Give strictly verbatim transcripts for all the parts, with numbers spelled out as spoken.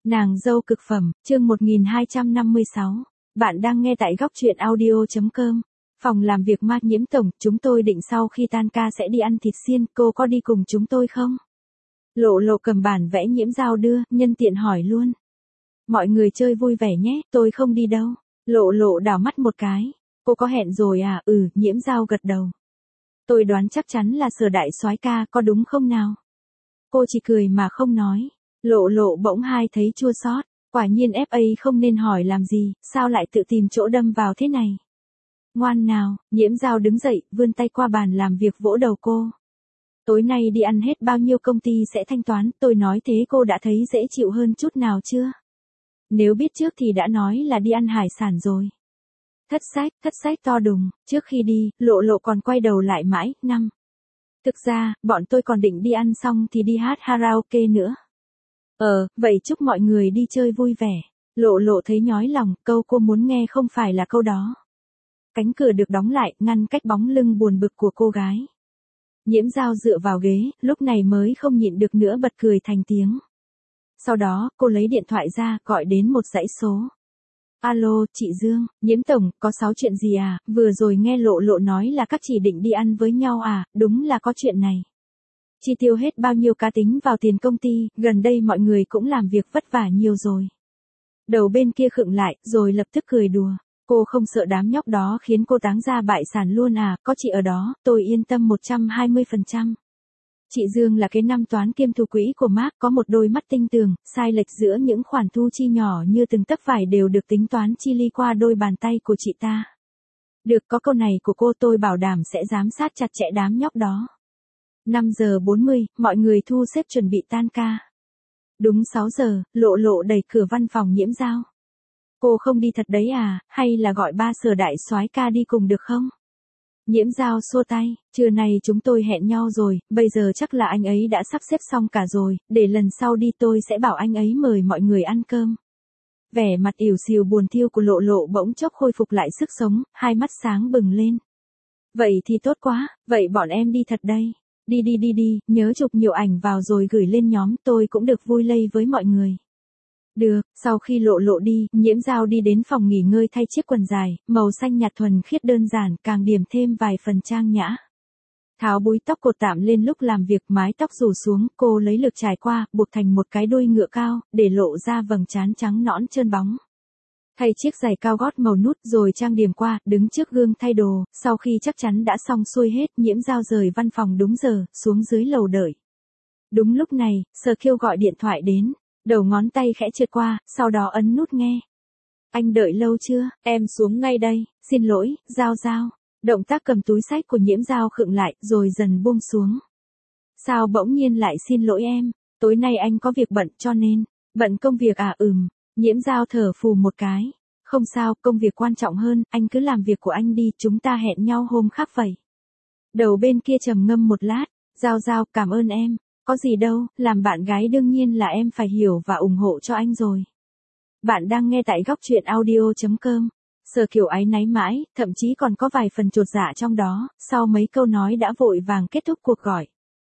Nàng dâu cực phẩm, chương một nghìn hai trăm năm mươi sáu. Bạn đang nghe tại góc truyện audio chấm com. Phòng làm việc Ma Nhiễm tổng, chúng tôi định sau khi tan ca sẽ đi ăn thịt xiên, cô có đi cùng chúng tôi không? Lộ Lộ cầm bản vẽ Nhiễm Dao đưa, nhân tiện hỏi luôn. Mọi người chơi vui vẻ nhé, tôi không đi đâu. Lộ Lộ đảo mắt một cái. Cô có hẹn rồi à? Ừ, Nhiễm Dao gật đầu. Tôi đoán chắc chắn là Sở đại soái ca, có đúng không nào? Cô chỉ cười mà không nói. Lộ Lộ bỗng hai thấy chua xót, quả nhiên ép a không nên hỏi làm gì, sao lại tự tìm chỗ đâm vào thế này. Ngoan nào, Nhiễm Dao đứng dậy, vươn tay qua bàn làm việc vỗ đầu cô. Tối nay đi ăn hết bao nhiêu công ty sẽ thanh toán, tôi nói thế cô đã thấy dễ chịu hơn chút nào chưa? Nếu biết trước thì đã nói là đi ăn hải sản rồi. Thất sách, thất sách to đùng, trước khi đi, Lộ Lộ còn quay đầu lại mãi, năm. Thực ra, bọn tôi còn định đi ăn xong thì đi hát karaoke nữa. Ờ, vậy chúc mọi người đi chơi vui vẻ. Lộ Lộ thấy nhói lòng, câu cô muốn nghe không phải là câu đó. Cánh cửa được đóng lại, ngăn cách bóng lưng buồn bực của cô gái. Nhiễm Dao dựa vào ghế, lúc này mới không nhịn được nữa bật cười thành tiếng. Sau đó, cô lấy điện thoại ra, gọi đến một dãy số. Alo, chị Dương, Nhiễm tổng, có sáu chuyện gì à, vừa rồi nghe Lộ Lộ nói là các chị định đi ăn với nhau à, đúng là có chuyện này. Chi tiêu hết bao nhiêu cá tính vào tiền công ty, gần đây mọi người cũng làm việc vất vả nhiều rồi. Đầu bên kia khựng lại, rồi lập tức cười đùa. Cô không sợ đám nhóc đó khiến cô táng ra bại sản luôn à, có chị ở đó, tôi yên tâm một trăm hai mươi phần trăm. Chị Dương là cái năm toán kiêm thủ quỹ của Mark, có một đôi mắt tinh tường, sai lệch giữa những khoản thu chi nhỏ như từng tấc vải đều được tính toán chi li qua đôi bàn tay của chị ta. Được, có câu này của cô tôi bảo đảm sẽ giám sát chặt chẽ đám nhóc đó. năm giờ bốn mươi, mọi người thu xếp chuẩn bị tan ca. Đúng sáu giờ, Lộ Lộ đẩy cửa văn phòng Nhiễm Dao. Cô không đi thật đấy à, hay là gọi ba Sở đại soái ca đi cùng được không? Nhiễm Dao xua tay, trưa nay chúng tôi hẹn nhau rồi, bây giờ chắc là anh ấy đã sắp xếp xong cả rồi, để lần sau đi tôi sẽ bảo anh ấy mời mọi người ăn cơm. Vẻ mặt ỉu xìu buồn thiu của Lộ Lộ bỗng chốc khôi phục lại sức sống, hai mắt sáng bừng lên. Vậy thì tốt quá, vậy bọn em đi thật đây. Đi đi đi đi, nhớ chụp nhiều ảnh vào rồi gửi lên nhóm, tôi cũng được vui lây với mọi người. Được, sau khi Lộ Lộ đi, Nhiễm Dao đi đến phòng nghỉ ngơi thay chiếc quần dài, màu xanh nhạt thuần khiết đơn giản, càng điểm thêm vài phần trang nhã. Tháo búi tóc cột tạm lên lúc làm việc, mái tóc rủ xuống, cô lấy lược trải qua, buộc thành một cái đuôi ngựa cao, để lộ ra vầng trán trắng nõn trơn bóng. Thay chiếc giày cao gót màu nút rồi trang điểm qua, đứng trước gương thay đồ, sau khi chắc chắn đã xong xuôi hết, Nhiễm Dao rời văn phòng đúng giờ, xuống dưới lầu đợi. Đúng lúc này, Sở Kiêu gọi điện thoại đến, đầu ngón tay khẽ trượt qua, sau đó ấn nút nghe. Anh đợi lâu chưa, em xuống ngay đây, xin lỗi, Dao Dao. Động tác cầm túi xách của Nhiễm Dao khựng lại, rồi dần buông xuống. Sao bỗng nhiên lại xin lỗi em, tối nay anh có việc bận cho nên, bận công việc à ừm. Nhiễm Dao thở phù một cái. Không sao, công việc quan trọng hơn, anh cứ làm việc của anh đi, chúng ta hẹn nhau hôm khác vậy. Đầu bên kia trầm ngâm một lát, Dao Dao, cảm ơn em, có gì đâu, làm bạn gái đương nhiên là em phải hiểu và ủng hộ cho anh rồi. Bạn đang nghe tại góc truyện audio chấm com. Sở Kiều áy náy mãi, thậm chí còn có vài phần chột dạ trong đó, sau mấy câu nói đã vội vàng kết thúc cuộc gọi.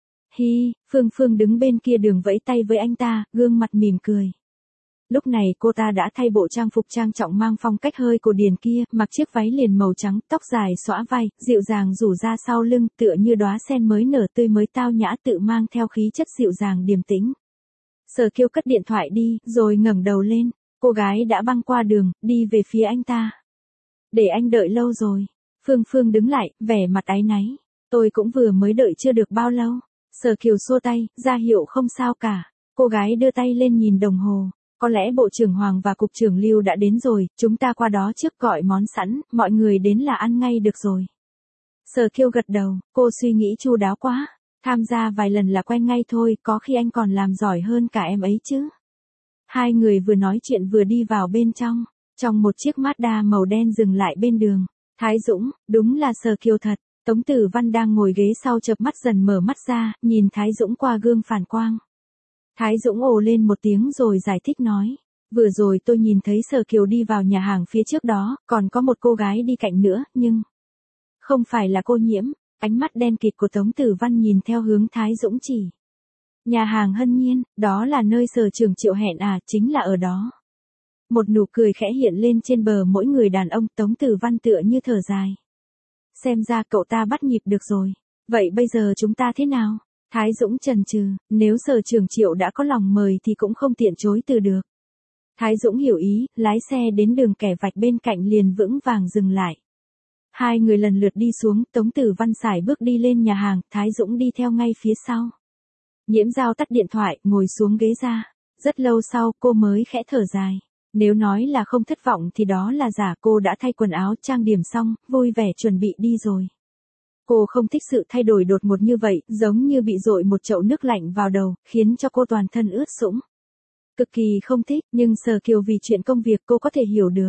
Hi, Phương Phương đứng bên kia đường vẫy tay với anh ta, gương mặt mỉm cười. Lúc này cô ta đã thay bộ trang phục trang trọng mang phong cách hơi cổ điển kia, mặc chiếc váy liền màu trắng, tóc dài xõa vai, dịu dàng rủ ra sau lưng, tựa như đóa sen mới nở tươi mới tao nhã, tự mang theo khí chất dịu dàng điềm tĩnh. Sở Kiêu cất điện thoại đi, rồi ngẩng đầu lên, cô gái đã băng qua đường, đi về phía anh ta. Để anh đợi lâu rồi. Phương Phương đứng lại, vẻ mặt áy náy. Tôi cũng vừa mới đợi chưa được bao lâu. Sở Kiều xua tay, ra hiệu không sao cả. Cô gái đưa tay lên nhìn đồng hồ. Có lẽ Bộ trưởng Hoàng và Cục trưởng Lưu đã đến rồi, chúng ta qua đó trước gọi món sẵn, mọi người đến là ăn ngay được rồi. Sở Kiêu gật đầu, cô suy nghĩ chu đáo quá. Tham gia vài lần là quen ngay thôi, có khi anh còn làm giỏi hơn cả em ấy chứ. Hai người vừa nói chuyện vừa đi vào bên trong. Trong một chiếc Mazda màu đen dừng lại bên đường. Thái Dũng, đúng là Sở Kiều thật. Tống Tử Văn đang ngồi ghế sau chợp mắt dần mở mắt ra, nhìn Thái Dũng qua gương phản quang. Thái Dũng ồ lên một tiếng rồi giải thích nói. Vừa rồi tôi nhìn thấy Sở Kiều đi vào nhà hàng phía trước đó, còn có một cô gái đi cạnh nữa, nhưng... Không phải là cô Nhiễm, ánh mắt đen kịt của Tống Tử Văn nhìn theo hướng Thái Dũng chỉ. Nhà hàng Hân Nhiên, đó là nơi Sở Trường Triệu hẹn à, chính là ở đó. Một nụ cười khẽ hiện lên trên bờ mỗi người đàn ông, Tống Tử Văn tựa như thở dài. Xem ra cậu ta bắt nhịp được rồi. Vậy bây giờ chúng ta thế nào? Thái Dũng chần chừ, nếu Sở Trường Triệu đã có lòng mời thì cũng không tiện chối từ được. Thái Dũng hiểu ý, lái xe đến đường kẻ vạch bên cạnh liền vững vàng dừng lại. Hai người lần lượt đi xuống, Tống Tử Văn sải bước đi lên nhà hàng, Thái Dũng đi theo ngay phía sau. Nhiễm Dao tắt điện thoại, ngồi xuống ghế ra. Rất lâu sau cô mới khẽ thở dài. Nếu nói là không thất vọng thì đó là giả, cô đã thay quần áo trang điểm xong, vui vẻ chuẩn bị đi rồi. Cô không thích sự thay đổi đột ngột như vậy, giống như bị dội một chậu nước lạnh vào đầu, khiến cho cô toàn thân ướt sũng. Cực kỳ không thích, nhưng Sở Kiều vì chuyện công việc cô có thể hiểu được.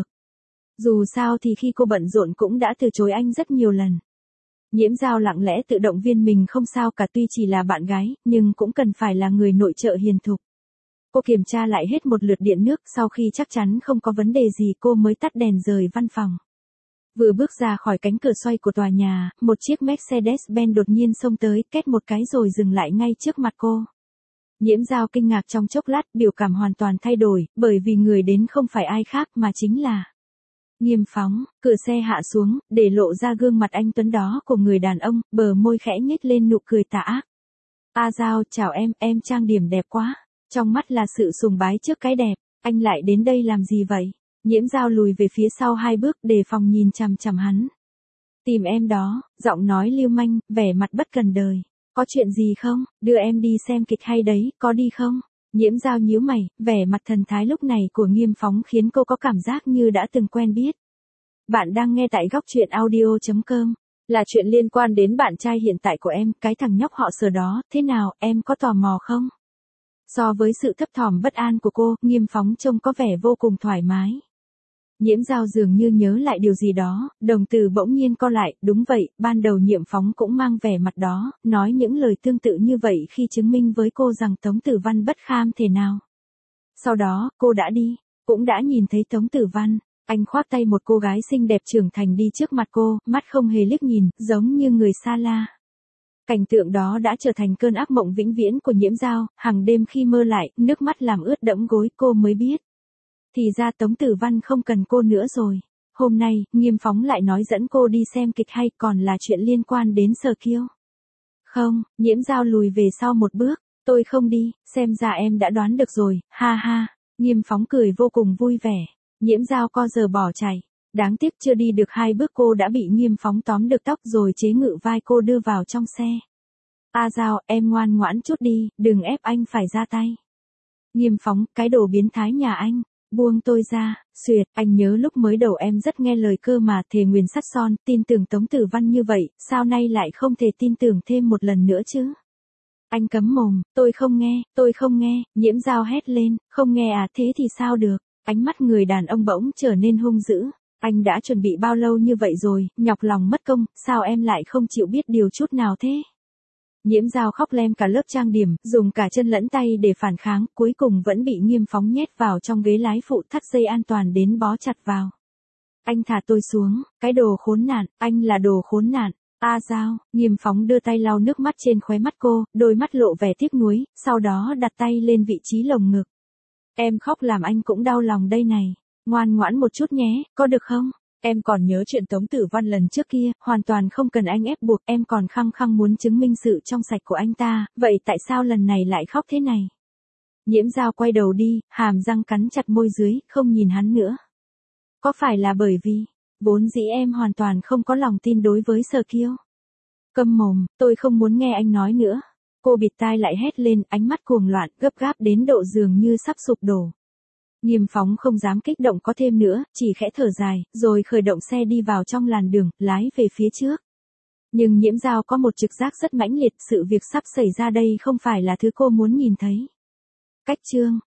Dù sao thì khi cô bận rộn cũng đã từ chối anh rất nhiều lần. Nhiễm Dao lặng lẽ tự động viên mình không sao cả, tuy chỉ là bạn gái, nhưng cũng cần phải là người nội trợ hiền thục. Cô kiểm tra lại hết một lượt điện nước, sau khi chắc chắn không có vấn đề gì cô mới tắt đèn rời văn phòng. Vừa bước ra khỏi cánh cửa xoay của tòa nhà, một chiếc Mercedes-Benz đột nhiên xông tới, két một cái rồi dừng lại ngay trước mặt cô. Nhiễm Dao kinh ngạc trong chốc lát, biểu cảm hoàn toàn thay đổi, bởi vì người đến không phải ai khác mà chính là Nghiêm Phóng. Cửa xe hạ xuống, để lộ ra gương mặt anh tuấn đó của người đàn ông, bờ môi khẽ nhếch lên nụ cười tà ác. A Dao, chào em, em trang điểm đẹp quá. Trong mắt là sự sùng bái trước cái đẹp, anh lại đến đây làm gì vậy? Nhiễm Dao lùi về phía sau hai bước, đề phòng nhìn chằm chằm hắn. Tìm em đó, giọng nói lưu manh, vẻ mặt bất cần đời. Có chuyện gì không? Đưa em đi xem kịch hay đấy, có đi không? Nhiễm Dao nhíu mày, vẻ mặt thần thái lúc này của Nghiêm Phóng khiến cô có cảm giác như đã từng quen biết. Bạn đang nghe tại góc truyện audio chấm com. Là chuyện liên quan đến bạn trai hiện tại của em, cái thằng nhóc họ Sở đó, thế nào, em có tò mò không? So với sự thấp thỏm bất an của cô, Nghiêm Phóng trông có vẻ vô cùng thoải mái. Nhiễm Dao dường như nhớ lại điều gì đó, đồng tử bỗng nhiên co lại, đúng vậy, ban đầu Nhiễm Phóng cũng mang vẻ mặt đó, nói những lời tương tự như vậy khi chứng minh với cô rằng Tống Tử Văn bất kham thể nào. Sau đó, cô đã đi, cũng đã nhìn thấy Tống Tử Văn, anh khoác tay một cô gái xinh đẹp trưởng thành đi trước mặt cô, mắt không hề liếc nhìn, giống như người xa la. Cảnh tượng đó đã trở thành cơn ác mộng vĩnh viễn của Nhiễm Dao, hàng đêm khi mơ lại, nước mắt làm ướt đẫm gối cô mới biết. Thì ra Tống Tử Văn không cần cô nữa rồi. Hôm nay, Nghiêm Phóng lại nói dẫn cô đi xem kịch hay, còn là chuyện liên quan đến Sở Kiều. Không, Nhiễm Dao lùi về sau một bước, tôi không đi, xem ra em đã đoán được rồi, ha ha. Nghiêm Phóng cười vô cùng vui vẻ. Nhiễm Dao co giờ bỏ chạy. Đáng tiếc chưa đi được hai bước cô đã bị Nghiêm Phóng tóm được tóc rồi chế ngự vai cô đưa vào trong xe. A Dao, em ngoan ngoãn chút đi, đừng ép anh phải ra tay. Nghiêm Phóng, cái đồ biến thái nhà anh, buông tôi ra, xuyệt, anh nhớ lúc mới đầu em rất nghe lời cơ mà, thề nguyền sắt son, tin tưởng Tống Tử Văn như vậy, sao nay lại không thể tin tưởng thêm một lần nữa chứ? Anh cấm mồm, tôi không nghe, tôi không nghe, Nhiễm Dao hét lên, không nghe à, thế thì sao được? Ánh mắt người đàn ông bỗng trở nên hung dữ. Anh đã chuẩn bị bao lâu như vậy rồi, nhọc lòng mất công, sao em lại không chịu biết điều chút nào thế? Nhiễm Dao khóc lem cả lớp trang điểm, dùng cả chân lẫn tay để phản kháng, cuối cùng vẫn bị Nghiêm Phóng nhét vào trong ghế lái phụ, thắt dây an toàn đến bó chặt vào. Anh thả tôi xuống, cái đồ khốn nạn, anh là đồ khốn nạn. A Dao, Nghiêm Phóng đưa tay lau nước mắt trên khóe mắt cô, đôi mắt lộ vẻ tiếc nuối, sau đó đặt tay lên vị trí lồng ngực. Em khóc làm anh cũng đau lòng đây này. Ngoan ngoãn một chút nhé, có được không? Em còn nhớ chuyện Tống Tử Văn lần trước kia, hoàn toàn không cần anh ép buộc, em còn khăng khăng muốn chứng minh sự trong sạch của anh ta, vậy tại sao lần này lại khóc thế này? Nhiễm Dao quay đầu đi, hàm răng cắn chặt môi dưới, không nhìn hắn nữa. Có phải là bởi vì, vốn dĩ em hoàn toàn không có lòng tin đối với Sở Kiều? Câm mồm, tôi không muốn nghe anh nói nữa. Cô bịt tai lại hét lên, ánh mắt cuồng loạn, gấp gáp đến độ dường như sắp sụp đổ. Nghiêm Phóng không dám kích động có thêm nữa, chỉ khẽ thở dài, rồi khởi động xe đi vào trong làn đường, lái về phía trước. Nhưng Nhiễm Dao có một trực giác rất mãnh liệt, sự việc sắp xảy ra đây không phải là thứ cô muốn nhìn thấy. Cách chương